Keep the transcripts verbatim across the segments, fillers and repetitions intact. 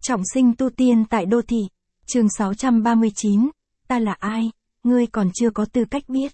Trọng sinh tu tiên tại đô thị. Chương sáu trăm ba mươi chín. Ta là ai? Ngươi còn chưa có tư cách biết.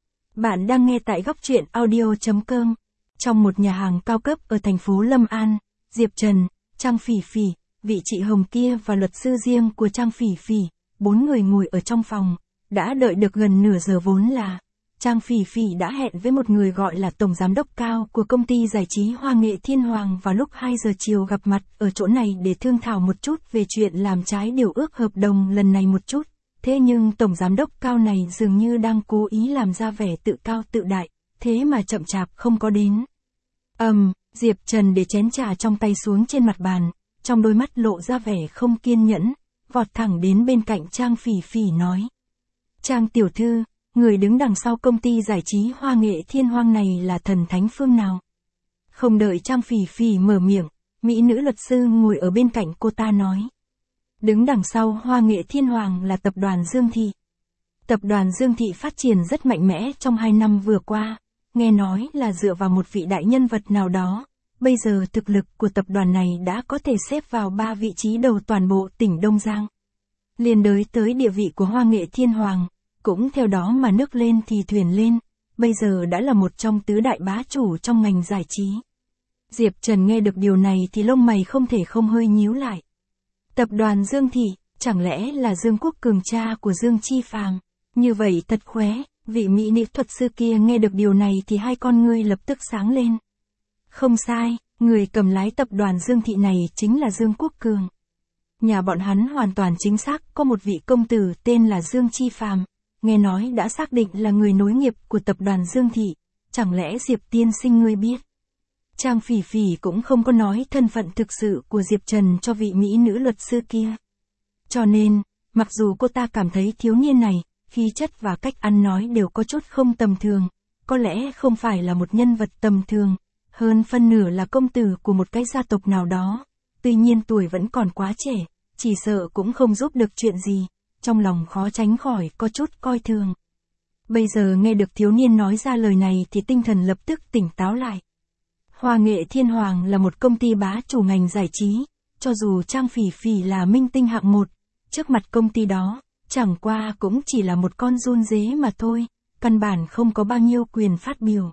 Bạn đang nghe tại góc truyện audio chấm com. Trong một nhà hàng cao cấp ở thành phố Lâm An, Diệp Trần, Trang Phỉ Phỉ, vị chị Hồng kia và luật sư riêng của Trang Phỉ Phỉ, bốn người ngồi ở trong phòng, đã đợi được gần nửa giờ. Vốn là Trang Phỉ Phỉ đã hẹn với một người gọi là tổng giám đốc cao của công ty giải trí Hoa Nghệ Thiên Hoàng vào lúc hai giờ chiều gặp mặt ở chỗ này để thương thảo một chút về chuyện làm trái điều ước hợp đồng lần này một chút. Thế nhưng tổng giám đốc cao này dường như đang cố ý làm ra vẻ tự cao tự đại, thế mà chậm chạp không có đến. Ầm, um, Diệp Trần để chén trà trong tay xuống trên mặt bàn, trong đôi mắt lộ ra vẻ không kiên nhẫn, vọt thẳng đến bên cạnh Trang Phỉ Phỉ nói: Trang tiểu thư, người đứng đằng sau công ty giải trí Hoa Nghệ Thiên Hoàng này là thần thánh phương nào? Không đợi Trang Phỉ Phỉ mở miệng, mỹ nữ luật sư ngồi ở bên cạnh cô ta nói: Đứng đằng sau Hoa Nghệ Thiên Hoàng là tập đoàn Dương Thị. Tập đoàn Dương Thị phát triển rất mạnh mẽ trong hai năm vừa qua, nghe nói là dựa vào một vị đại nhân vật nào đó. Bây giờ thực lực của tập đoàn này đã có thể xếp vào ba vị trí đầu toàn bộ tỉnh Đông Giang. Liên đới tới địa vị của Hoa Nghệ Thiên Hoàng, cũng theo đó mà nước lên thì thuyền lên, bây giờ đã là một trong tứ đại bá chủ trong ngành giải trí. Diệp Trần nghe được điều này thì lông mày không thể không hơi nhíu lại. Tập đoàn Dương Thị, chẳng lẽ là Dương Quốc Cường cha của Dương Chi Phàm? Như vậy thật khóe. Vị mỹ nữ thuật sư kia nghe được điều này thì hai con ngươi lập tức sáng lên. Không sai, người cầm lái tập đoàn Dương Thị này chính là Dương Quốc Cường. Nhà bọn hắn hoàn toàn chính xác có một vị công tử tên là Dương Chi Phàm, nghe nói đã xác định là người nối nghiệp của tập đoàn Dương Thị, chẳng lẽ Diệp tiên sinh ngươi biết? Trang Phỉ Phỉ cũng không có nói thân phận thực sự của Diệp Trần cho vị mỹ nữ luật sư kia. Cho nên, mặc dù cô ta cảm thấy thiếu niên này, khí chất và cách ăn nói đều có chút không tầm thường, có lẽ không phải là một nhân vật tầm thường, hơn phân nửa là công tử của một cái gia tộc nào đó, tuy nhiên tuổi vẫn còn quá trẻ, chỉ sợ cũng không giúp được chuyện gì, trong lòng khó tránh khỏi có chút coi thường. Bây giờ nghe được thiếu niên nói ra lời này thì tinh thần lập tức tỉnh táo lại. Hoa Nghệ Thiên Hoàng là một công ty bá chủ ngành giải trí, cho dù Trang Phỉ Phỉ là minh tinh hạng một, trước mặt công ty đó, chẳng qua cũng chỉ là một con giun dế mà thôi, căn bản không có bao nhiêu quyền phát biểu.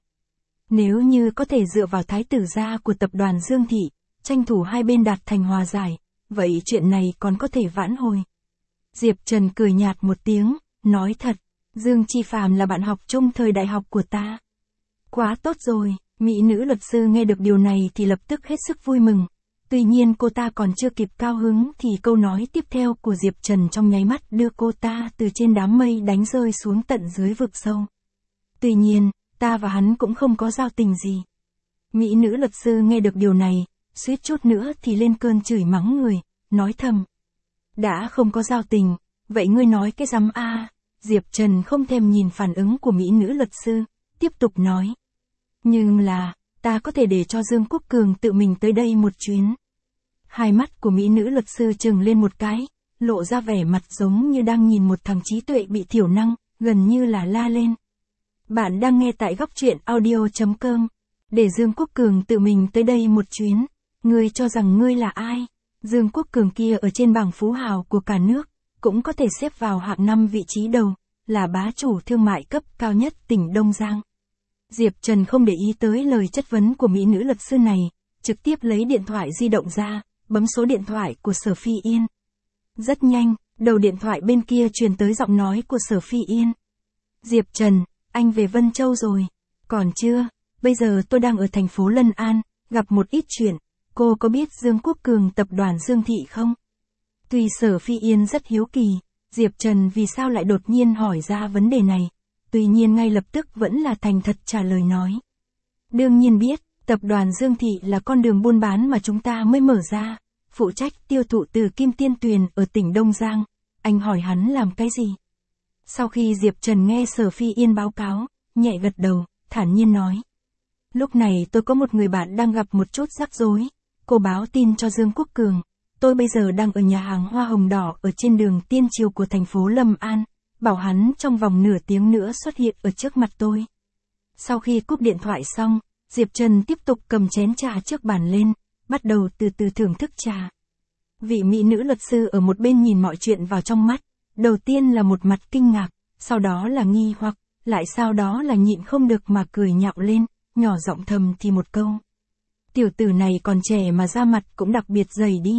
Nếu như có thể dựa vào thái tử gia của tập đoàn Dương Thị, tranh thủ hai bên đạt thành hòa giải, vậy chuyện này còn có thể vãn hồi. Diệp Trần cười nhạt một tiếng, nói thật, Dương Chi Phàm là bạn học chung thời đại học của ta. Quá tốt rồi, mỹ nữ luật sư nghe được điều này thì lập tức hết sức vui mừng. Tuy nhiên cô ta còn chưa kịp cao hứng thì câu nói tiếp theo của Diệp Trần trong nháy mắt đưa cô ta từ trên đám mây đánh rơi xuống tận dưới vực sâu. Tuy nhiên, ta và hắn cũng không có giao tình gì. Mỹ nữ luật sư nghe được điều này, suýt chút nữa thì lên cơn chửi mắng người, nói thầm. Đã không có giao tình, vậy ngươi nói cái rắm a? Diệp Trần không thèm nhìn phản ứng của mỹ nữ luật sư, tiếp tục nói. Nhưng là, ta có thể để cho Dương Quốc Cường tự mình tới đây một chuyến. Hai mắt của mỹ nữ luật sư trừng lên một cái, lộ ra vẻ mặt giống như đang nhìn một thằng trí tuệ bị thiểu năng, gần như là la lên. Bạn đang nghe tại góc truyện audio chấm com. Để Dương Quốc Cường tự mình tới đây một chuyến. Ngươi cho rằng ngươi là ai? Dương Quốc Cường kia ở trên bảng phú hào của cả nước, cũng có thể xếp vào hạng năm vị trí đầu, là bá chủ thương mại cấp cao nhất tỉnh Đông Giang. Diệp Trần không để ý tới lời chất vấn của mỹ nữ luật sư này, trực tiếp lấy điện thoại di động ra, bấm số điện thoại của Sở Phi Yên. Rất nhanh, đầu điện thoại bên kia truyền tới giọng nói của Sở Phi Yên. Diệp Trần, anh về Vân Châu rồi. Còn chưa, bây giờ tôi đang ở thành phố Lân An, gặp một ít chuyện. Cô có biết Dương Quốc Cường tập đoàn Dương Thị không? Tuy Sở Phi Yên rất hiếu kỳ, Diệp Trần vì sao lại đột nhiên hỏi ra vấn đề này, tuy nhiên ngay lập tức vẫn là thành thật trả lời nói. Đương nhiên biết, tập đoàn Dương Thị là con đường buôn bán mà chúng ta mới mở ra, phụ trách tiêu thụ từ Kim Tiên Tuyền ở tỉnh Đông Giang. Anh hỏi hắn làm cái gì? Sau khi Diệp Trần nghe Sở Phi Yên báo cáo, nhẹ gật đầu, thản nhiên nói. Lúc này tôi có một người bạn đang gặp một chút rắc rối. Cô báo tin cho Dương Quốc Cường. Tôi bây giờ đang ở nhà hàng Hoa Hồng Đỏ ở trên đường Tiên Triều của thành phố Lâm An. Bảo hắn trong vòng nửa tiếng nữa xuất hiện ở trước mặt tôi. Sau khi cúp điện thoại xong, Diệp Trần tiếp tục cầm chén trà trước bàn lên, bắt đầu từ từ thưởng thức trà. Vị mỹ nữ luật sư ở một bên nhìn mọi chuyện vào trong mắt, đầu tiên là một mặt kinh ngạc, sau đó là nghi hoặc, lại sau đó là nhịn không được mà cười nhạo lên, nhỏ giọng thầm thì một câu. Tiểu tử này còn trẻ mà da mặt cũng đặc biệt dày đi.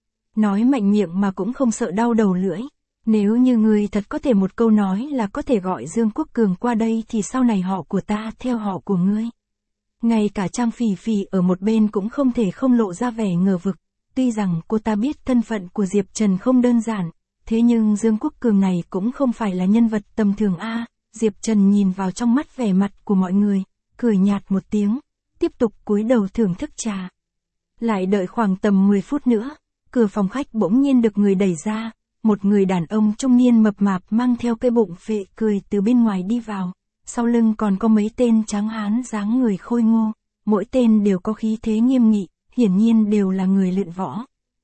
Nói mạnh miệng mà cũng không sợ đau đầu lưỡi. Nếu như ngươi thật có thể một câu nói là có thể gọi Dương Quốc Cường qua đây thì sau này họ của ta theo họ của ngươi. Ngay cả Trang Phỉ Phỉ ở một bên cũng không thể không lộ ra vẻ ngờ vực. Tuy rằng cô ta biết thân phận của Diệp Trần không đơn giản, thế nhưng Dương Quốc Cường này cũng không phải là nhân vật tầm thường a. Diệp Trần nhìn vào trong mắt vẻ mặt của mọi người, cười nhạt một tiếng, tiếp tục cúi đầu thưởng thức trà. Lại đợi khoảng tầm mười phút nữa, cửa phòng khách bỗng nhiên được người đẩy ra, một người đàn ông trung niên mập mạp mang theo cái bụng phệ cười từ bên ngoài đi vào, sau lưng còn có mấy tên tráng hán dáng người khôi ngô, mỗi tên đều có khí thế nghiêm nghị, hiển nhiên đều là người luyện võ.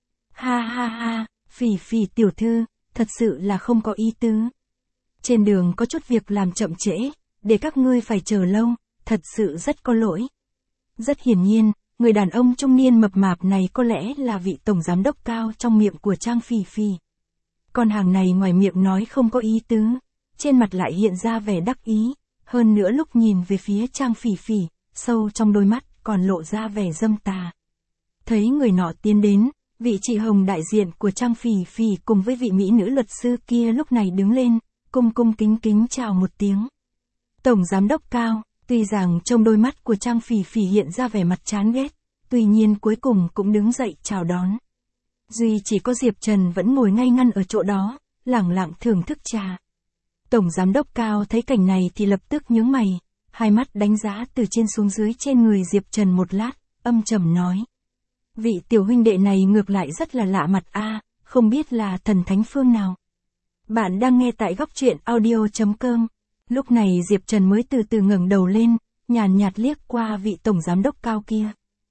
Ha ha ha, Phỉ Phỉ tiểu thư, thật sự là không có ý tứ. Trên đường có chút việc làm chậm trễ, để các ngươi phải chờ lâu, thật sự rất có lỗi. Rất hiển nhiên, người đàn ông trung niên mập mạp này có lẽ là vị tổng giám đốc cao trong miệng của Trang Phỉ Phỉ. Con hàng này ngoài miệng nói không có ý tứ, trên mặt lại hiện ra vẻ đắc ý, hơn nữa lúc nhìn về phía Trang Phỉ Phỉ, sâu trong đôi mắt còn lộ ra vẻ dâm tà. Thấy người nọ tiến đến, vị chị hồng đại diện của Trang Phỉ Phỉ cùng với vị mỹ nữ luật sư kia lúc này đứng lên, cung cung kính kính chào một tiếng. Tổng giám đốc cao, tuy rằng trong đôi mắt của Trang Phỉ Phỉ hiện ra vẻ mặt chán ghét, tuy nhiên cuối cùng cũng đứng dậy chào đón. Duy chỉ có Diệp Trần vẫn ngồi ngay ngăn ở chỗ đó, lẳng lặng thưởng thức trà. Tổng giám đốc cao thấy cảnh này thì lập tức nhướng mày, hai mắt đánh giá từ trên xuống dưới trên người Diệp Trần một lát, âm trầm nói. Vị tiểu huynh đệ này ngược lại rất là lạ mặt a, không biết là thần thánh phương nào. Bạn đang nghe tại góc truyện audio chấm com. Lúc này Diệp Trần mới từ từ ngẩng đầu lên, nhàn nhạt liếc qua vị tổng giám đốc cao kia.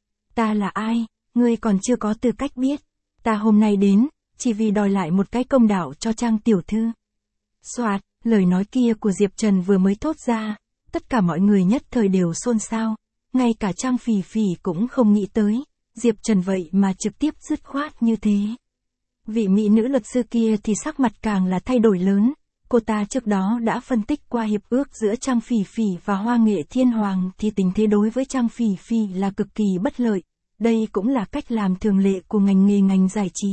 Ta là ai, ngươi còn chưa có tư cách biết. Ta hôm nay đến, chỉ vì đòi lại một cái công đạo cho Trang tiểu thư. Soạt, lời nói kia của Diệp Trần vừa mới thốt ra, tất cả mọi người nhất thời đều xôn xao, ngay cả Trang Phỉ Phỉ cũng không nghĩ tới, Diệp Trần vậy mà trực tiếp dứt khoát như thế. Vị mỹ nữ luật sư kia thì sắc mặt càng là thay đổi lớn, cô ta trước đó đã phân tích qua hiệp ước giữa Trang Phỉ Phỉ và Hoa Nghệ Thiên Hoàng thì tình thế đối với Trang Phỉ Phỉ là cực kỳ bất lợi, đây cũng là cách làm thường lệ của ngành nghề ngành giải trí.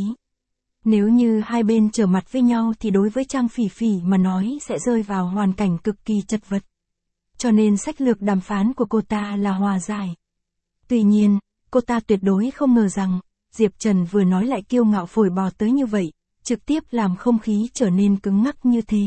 Nếu như hai bên trở mặt với nhau thì đối với Trang Phỉ Phỉ mà nói sẽ rơi vào hoàn cảnh cực kỳ chật vật. Cho nên sách lược đàm phán của cô ta là hòa giải. Tuy nhiên, cô ta tuyệt đối không ngờ rằng, Diệp Trần vừa nói lại kiêu ngạo phổi bò tới như vậy, trực tiếp làm không khí trở nên cứng ngắc như thế.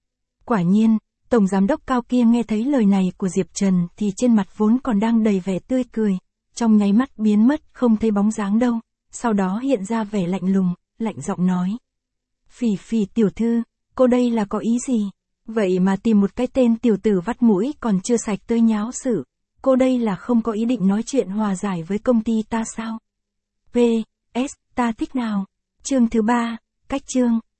Quả nhiên, tổng giám đốc cao kia nghe thấy lời này của Diệp Trần thì trên mặt vốn còn đang đầy vẻ tươi cười, trong nháy mắt biến mất không thấy bóng dáng đâu, sau đó hiện ra vẻ lạnh lùng, lạnh giọng nói. Phỉ Phỉ tiểu thư, cô đây là có ý gì? Vậy mà tìm một cái tên tiểu tử vắt mũi còn chưa sạch tới nháo sự, cô đây là không có ý định nói chuyện hòa giải với công ty ta sao? pê ét, ta thích nào? Chương thứ ba, cách chương.